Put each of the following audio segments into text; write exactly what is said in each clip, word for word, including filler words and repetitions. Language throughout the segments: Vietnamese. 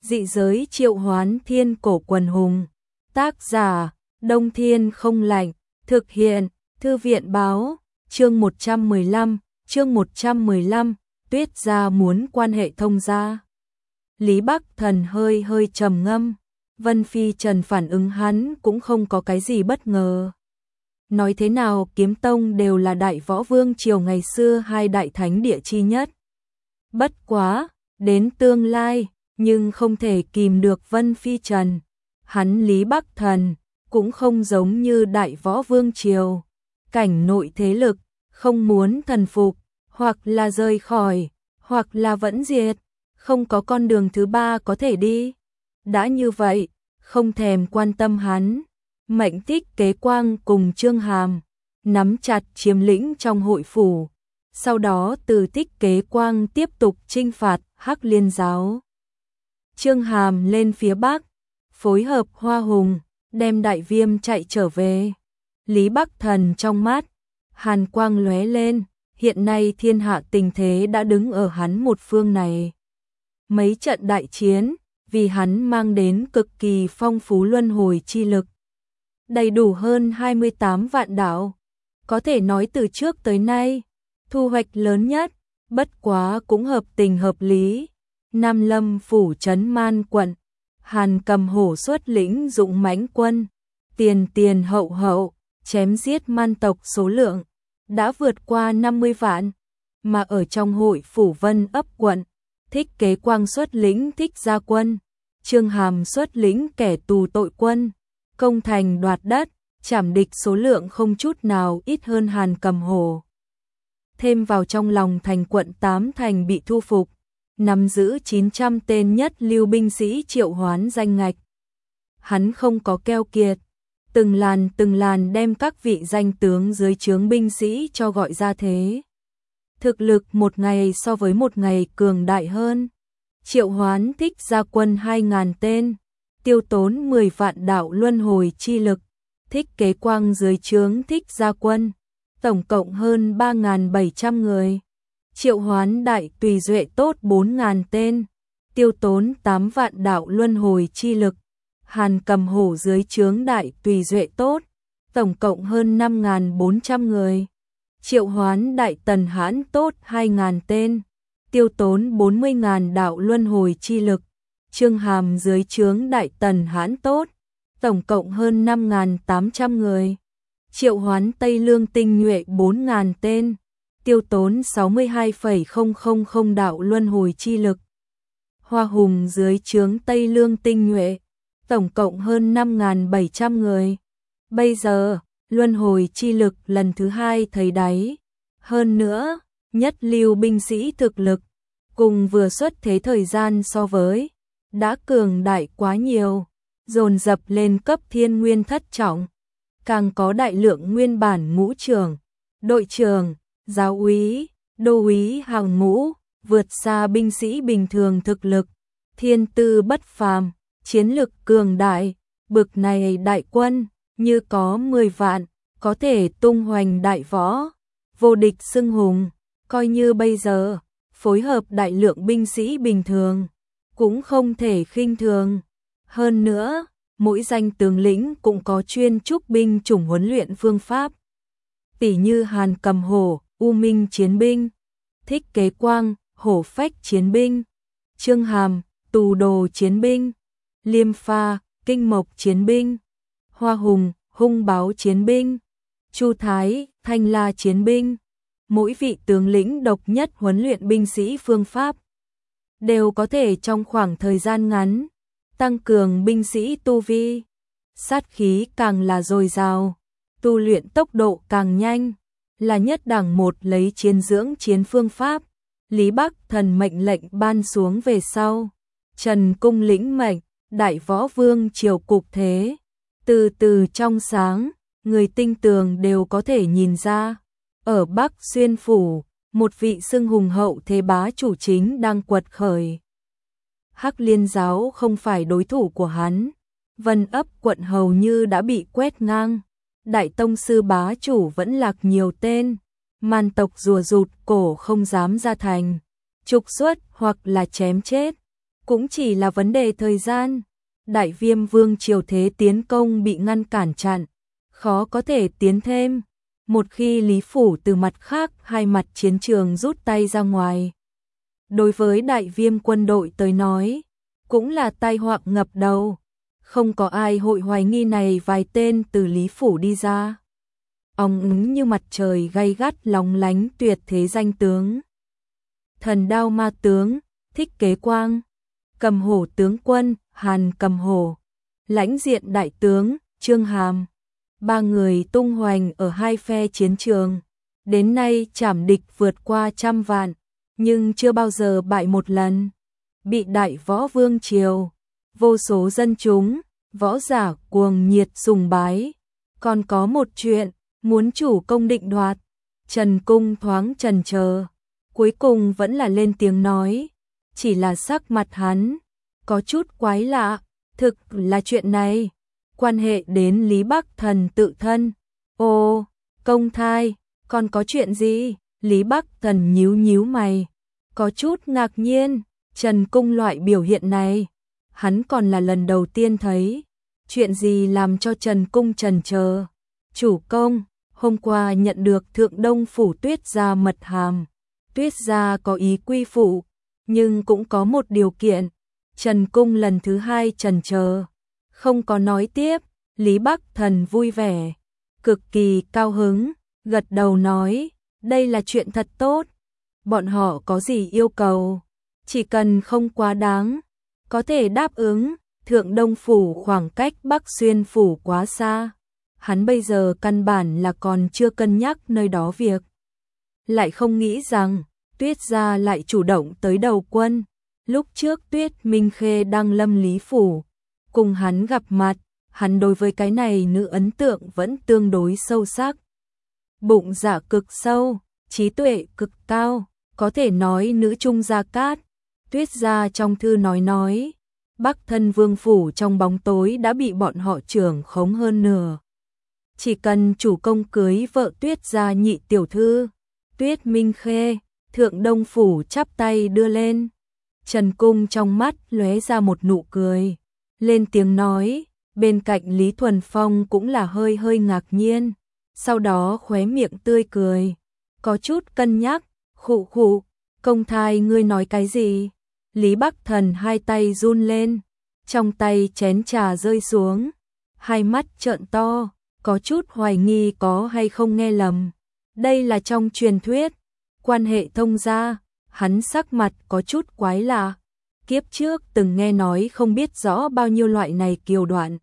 Dị giới triệu hoán thiên cổ quần hùng. Tác giả, Đông Thiên không lạnh. Thực hiện, Thư viện báo. Chương một trăm mười lăm, chương một trăm mười lăm, Tuyết gia muốn quan hệ thông gia. Lý Bắc Thần hơi hơi trầm ngâm. Vân Phi Trần phản ứng hắn cũng không có cái gì bất ngờ. Nói thế nào Kiếm Tông đều là đại võ vương triều ngày xưa hai đại thánh địa chi nhất. Bất quá, đến tương lai, nhưng không thể kìm được Vân Phi Trần. Hắn Lý Bắc Thần, cũng không giống như đại võ vương triều. Cảnh nội thế lực, không muốn thần phục, hoặc là rời khỏi, hoặc là vẫn diệt. Không có con đường thứ ba có thể đi. Đã như vậy, không thèm quan tâm hắn. Mệnh Tích Kế Quang cùng Trương Hàm nắm chặt chiếm lĩnh trong hội phủ, sau đó từ Tích Kế Quang tiếp tục chinh phạt Hắc Liên giáo. Trương Hàm lên phía bắc, phối hợp Hoa Hùng, đem Đại Viêm chạy trở về. Lý Bắc Thần trong mắt hàn quang lóe lên, hiện nay thiên hạ tình thế đã đứng ở hắn một phương này. Mấy trận đại chiến, vì hắn mang đến cực kỳ phong phú luân hồi chi lực. Đầy đủ hơn hai mươi tám vạn đạo, có thể nói từ trước tới nay, thu hoạch lớn nhất, bất quá cũng hợp tình hợp lý. Nam Lâm phủ trấn Man quận, Hàn Cầm Hổ xuất lĩnh dụng mãnh quân, tiền tiền hậu hậu, chém giết man tộc số lượng, đã vượt qua năm mươi vạn, mà ở trong hội phủ Vân ấp quận, Thích Kế Quang xuất lĩnh Thích Gia quân, Trương Hàm xuất lĩnh kẻ tù tội quân, công thành đoạt đất, trảm địch số lượng không chút nào ít hơn Hàn Cầm Hổ. Thêm vào trong lòng thành quận tám thành bị thu phục, nắm giữ chín trăm tên nhất lưu binh sĩ triệu hoán danh ngạch. Hắn không có keo kiệt, từng làn từng làn đem các vị danh tướng dưới trướng binh sĩ cho gọi ra thế. Thực lực một ngày so với một ngày cường đại hơn. Triệu hoán Thích Gia quân hai ngàn tên, tiêu tốn mười vạn đạo luân hồi chi lực. Thích Kế Quang dưới trướng Thích Gia quân, tổng cộng hơn ba nghìn bảy trăm người. Triệu hoán Đại Tùy Duệ tốt bốn ngàn tên, tiêu tốn tám vạn đạo luân hồi chi lực. Hàn Cầm Hổ dưới trướng Đại Tùy Duệ tốt, tổng cộng hơn năm nghìn bốn trăm người. Triệu hoán Đại Tần Hãn tốt hai ngàn tên, tiêu tốn bốn mươi nghìn đạo luân hồi chi lực. Trương Hàm dưới trướng Đại Tần Hãn tốt, tổng cộng hơn năm nghìn tám trăm người. Triệu hoán Tây Lương tinh nhuệ bốn nghìn tên, tiêu tốn sáu mươi hai phẩy không không không đạo luân hồi chi lực. Hoa Hùng dưới trướng Tây Lương tinh nhuệ, tổng cộng hơn năm nghìn bảy trăm người. Bây giờ, luân hồi chi lực lần thứ hai thấy đáy. Hơn nữa, nhất lưu binh sĩ thực lực, cùng vừa xuất thế thời gian so với, đã cường đại quá nhiều, dồn dập lên cấp thiên nguyên thất trọng. Càng có đại lượng nguyên bản ngũ trưởng, đội trưởng, giáo úy, đô úy hàng ngũ, vượt xa binh sĩ bình thường thực lực, thiên tư bất phàm, chiến lực cường đại. Bực này đại quân, như có mười vạn, có thể tung hoành đại võ, vô địch xưng hùng. Coi như bây giờ, phối hợp đại lượng binh sĩ bình thường, cũng không thể khinh thường. Hơn nữa, mỗi danh tướng lĩnh cũng có chuyên trúc binh chủng huấn luyện phương pháp. Tỷ như Hàn Cầm Hổ, U Minh chiến binh, Thích Kế Quang, Hổ Phách chiến binh, Trương Hàm, Tù Đồ chiến binh, Liêm Pha, Kinh Mộc chiến binh, Hoa Hùng, Hung Báo chiến binh, Chu Thái, Thanh La chiến binh. Mỗi vị tướng lĩnh độc nhất huấn luyện binh sĩ phương pháp, đều có thể trong khoảng thời gian ngắn tăng cường binh sĩ tu vi, sát khí càng là dồi dào, tu luyện tốc độ càng nhanh, là nhất đẳng một lấy chiến dưỡng chiến phương pháp. Lý Bắc Thần mệnh lệnh ban xuống về sau, Trần Cung lĩnh mệnh, đại võ vương triều cục thế, từ từ trong sáng, người tinh tường đều có thể nhìn ra. Ở Bắc Xuyên Phủ, một vị xưng hùng hậu thế bá chủ chính đang quật khởi. Hắc Liên giáo không phải đối thủ của hắn, Vân ấp quận hầu như đã bị quét ngang. Đại tông sư bá chủ vẫn lạc nhiều tên, man tộc rùa rụt cổ không dám ra thành, trục xuất hoặc là chém chết. cũng chỉ là vấn đề thời gian. Đại Viêm Vương triều thế tiến công bị ngăn cản chặn, khó có thể tiến thêm. Một khi Lý Phủ từ mặt khác hai mặt chiến trường rút tay ra ngoài, đối với Đại Viêm quân đội tới nói, cũng là tai họa ngập đầu. Không có ai hội hoài nghi này vài tên từ Lý Phủ đi ra. Óng ứng như mặt trời gay gắt lóng lánh tuyệt thế danh tướng. Thần Đao Ma tướng, Thích Kế Quang, Cầm Hổ tướng quân, Hàn Cầm Hổ, Lãnh Diện đại tướng, Trương Hàm. Ba người tung hoành ở hai phe chiến trường, đến nay trảm địch vượt qua trăm vạn, nhưng chưa bao giờ bại một lần. Bị Đại Võ Vương triều, vô số dân chúng, võ giả cuồng nhiệt sùng bái. Còn có một chuyện, muốn chủ công định đoạt. Trần Cung thoáng chần chờ, cuối cùng vẫn là lên tiếng nói, chỉ là sắc mặt hắn có chút quái lạ. Thực là chuyện này quan hệ đến Lý Bắc Thần tự thân. Ồ, công thai, còn có chuyện gì? Lý Bắc Thần nhíu nhíu mày, có chút ngạc nhiên. Trần Cung loại biểu hiện này, hắn còn là lần đầu tiên thấy. Chuyện gì làm cho Trần Cung chần chờ? Chủ công, hôm qua nhận được Thượng Đông Phủ Tuyết Gia mật hàm. Tuyết Gia có ý quy phụ, nhưng cũng có một điều kiện. Trần Cung lần thứ hai chần chờ, không có nói tiếp. Lý Bắc Thần vui vẻ, cực kỳ cao hứng, gật đầu nói, đây là chuyện thật tốt. Bọn họ có gì yêu cầu, chỉ cần không quá đáng, có thể đáp ứng. Thượng Đông Phủ khoảng cách Bắc Xuyên Phủ quá xa, hắn bây giờ căn bản là còn chưa cân nhắc nơi đó việc. Lại không nghĩ rằng Tuyết Gia lại chủ động tới đầu quân. Lúc trước Tuyết Minh Khê đăng lâm Lý Phủ, cùng hắn gặp mặt, hắn đối với cái này nữ ấn tượng vẫn tương đối sâu sắc. Bụng dạ cực sâu, trí tuệ cực cao, có thể nói nữ trung gia cát. Tuyết Gia trong thư nói nói, Bắc Thân Vương Phủ trong bóng tối đã bị bọn họ trưởng khống hơn nửa. Chỉ cần chủ công cưới vợ Tuyết Gia nhị tiểu thư, Tuyết Minh Khê, Thượng Đông Phủ chắp tay đưa lên. Trần Cung trong mắt lóe ra một nụ cười, lên tiếng nói, bên cạnh Lý Thuần Phong cũng là hơi hơi ngạc nhiên, sau đó khóe miệng tươi cười, có chút cân nhắc, khụ khụ, công thai ngươi nói cái gì? Lý Bắc Thần hai tay run lên, trong tay chén trà rơi xuống, hai mắt trợn to, có chút hoài nghi có hay không nghe lầm. Đây là trong truyền thuyết, quan hệ thông gia. Hắn sắc mặt có chút quái lạ, kiếp trước từng nghe nói không biết rõ bao nhiêu loại này kiều đoạn.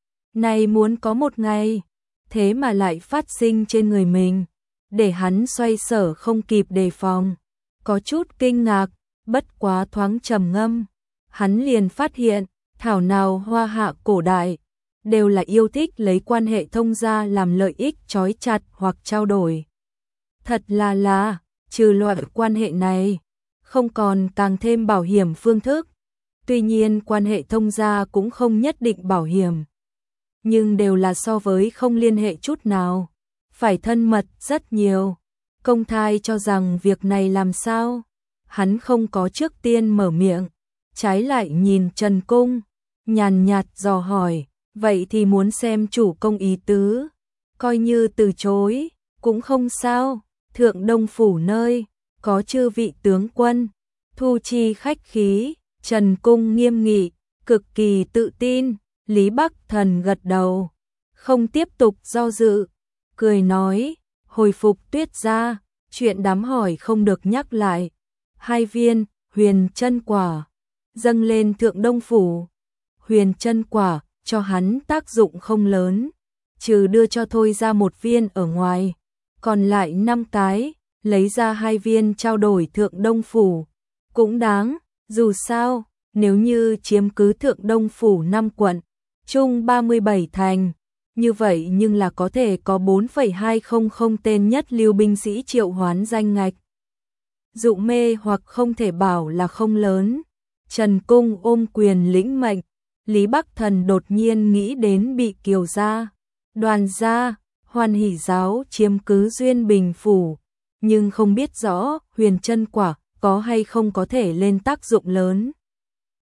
Này muốn có một ngày, thế mà lại phát sinh trên người mình, để hắn xoay sở không kịp đề phòng. Có chút kinh ngạc, bất quá thoáng trầm ngâm, hắn liền phát hiện, thảo nào hoa hạ cổ đại, đều là yêu thích lấy quan hệ thông gia làm lợi ích trói chặt hoặc trao đổi. Thật là là, trừ loại quan hệ này, không còn càng thêm bảo hiểm phương thức. Tuy nhiên quan hệ thông gia cũng không nhất định bảo hiểm, nhưng đều là so với không liên hệ chút nào, phải thân mật rất nhiều. Công thai cho rằng việc này làm sao? Hắn không có trước tiên mở miệng, trái lại nhìn Trần Cung, nhàn nhạt dò hỏi, vậy thì muốn xem chủ công ý tứ, coi như từ chối, cũng không sao. Thượng Đông Phủ nơi, có chư vị tướng quân, thu chi khách khí. Trần Cung nghiêm nghị, cực kỳ tự tin. Lý Bắc Thần gật đầu, không tiếp tục do dự, cười nói, hồi phục Tuyết Gia, chuyện đám hỏi không được nhắc lại. Hai viên huyền chân quả dâng lên Thượng Đông Phủ. Huyền chân quả cho hắn tác dụng không lớn, trừ đưa cho Thôi Ra một viên ở ngoài, còn lại năm cái, lấy ra hai viên trao đổi Thượng Đông Phủ, cũng đáng. Dù sao, nếu như chiếm cứ Thượng Đông Phủ năm quận, chung ba mươi bảy thành, như vậy nhưng là có thể có bốn phẩy hai không không tên nhất lưu binh sĩ triệu hoán danh ngạch. Dụ mê hoặc không thể bảo là không lớn. Trần Cung ôm quyền lĩnh mệnh. Lý Bắc Thần đột nhiên nghĩ đến bị Kiều gia, Đoàn gia, Hoan Hỷ giáo chiếm cứ Duyên Bình Phủ, nhưng không biết rõ huyền chân quả có hay không có thể lên tác dụng lớn.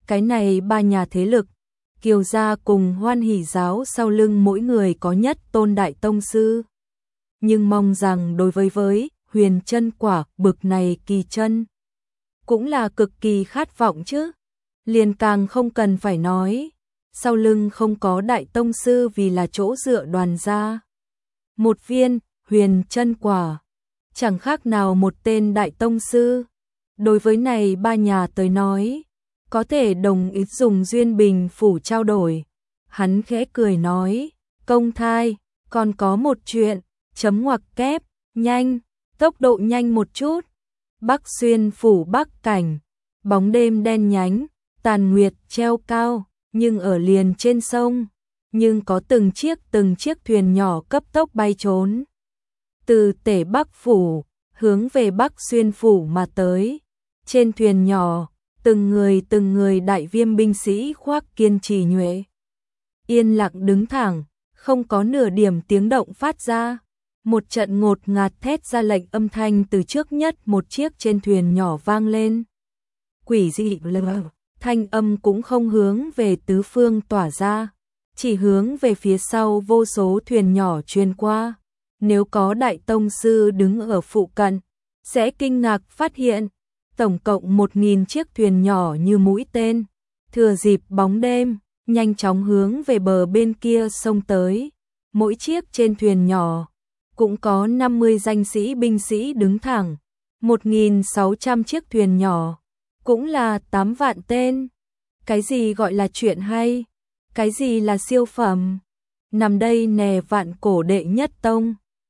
Cái này ba nhà thế lực, Kiều gia cùng Hoan Hỷ giáo sau lưng mỗi người có nhất tôn đại tông sư. Nhưng mong rằng đối với với Huyền Chân Quả bực này kỳ chân, cũng là cực kỳ khát vọng chứ. Liền càng không cần phải nói, sau lưng không có đại tông sư vì là chỗ dựa đoàn gia. Một viên Huyền Chân Quả, chẳng khác nào một tên đại tông sư. Đối với này ba nhà tới nói, có thể đồng ý dùng duyên bình phủ trao đổi. Hắn khẽ cười nói, công thai, còn có một chuyện, chấm ngoặc kép, nhanh, tốc độ nhanh một chút. Bắc xuyên phủ Bắc cảnh, bóng đêm đen nhánh, tàn nguyệt treo cao, nhưng ở liền trên sông, nhưng có từng chiếc từng chiếc thuyền nhỏ cấp tốc bay trốn. Từ Tể Bắc phủ, hướng về Bắc xuyên phủ mà tới. Trên thuyền nhỏ, từng người từng người đại viêm binh sĩ khoác kiên trì nhuệ. Yên lặng đứng thẳng, không có nửa điểm tiếng động phát ra. Một trận ngột ngạt thét ra lệnh âm thanh từ trước nhất một chiếc trên thuyền nhỏ vang lên. Quỷ dị lờ, thanh âm cũng không hướng về tứ phương tỏa ra, chỉ hướng về phía sau vô số thuyền nhỏ truyền qua. Nếu có đại tông sư đứng ở phụ cận, sẽ kinh ngạc phát hiện, tổng cộng một nghìn chiếc thuyền nhỏ như mũi tên, thừa dịp bóng đêm, nhanh chóng hướng về bờ bên kia sông tới. Mỗi chiếc trên thuyền nhỏ cũng có năm mươi danh sĩ binh sĩ đứng thẳng, một nghìn sáu trăm chiếc thuyền nhỏ, cũng là tám vạn tên. Cái gì gọi là chuyện hay? Cái gì là siêu phẩm? Nằm đây nè vạn cổ đệ nhất tông.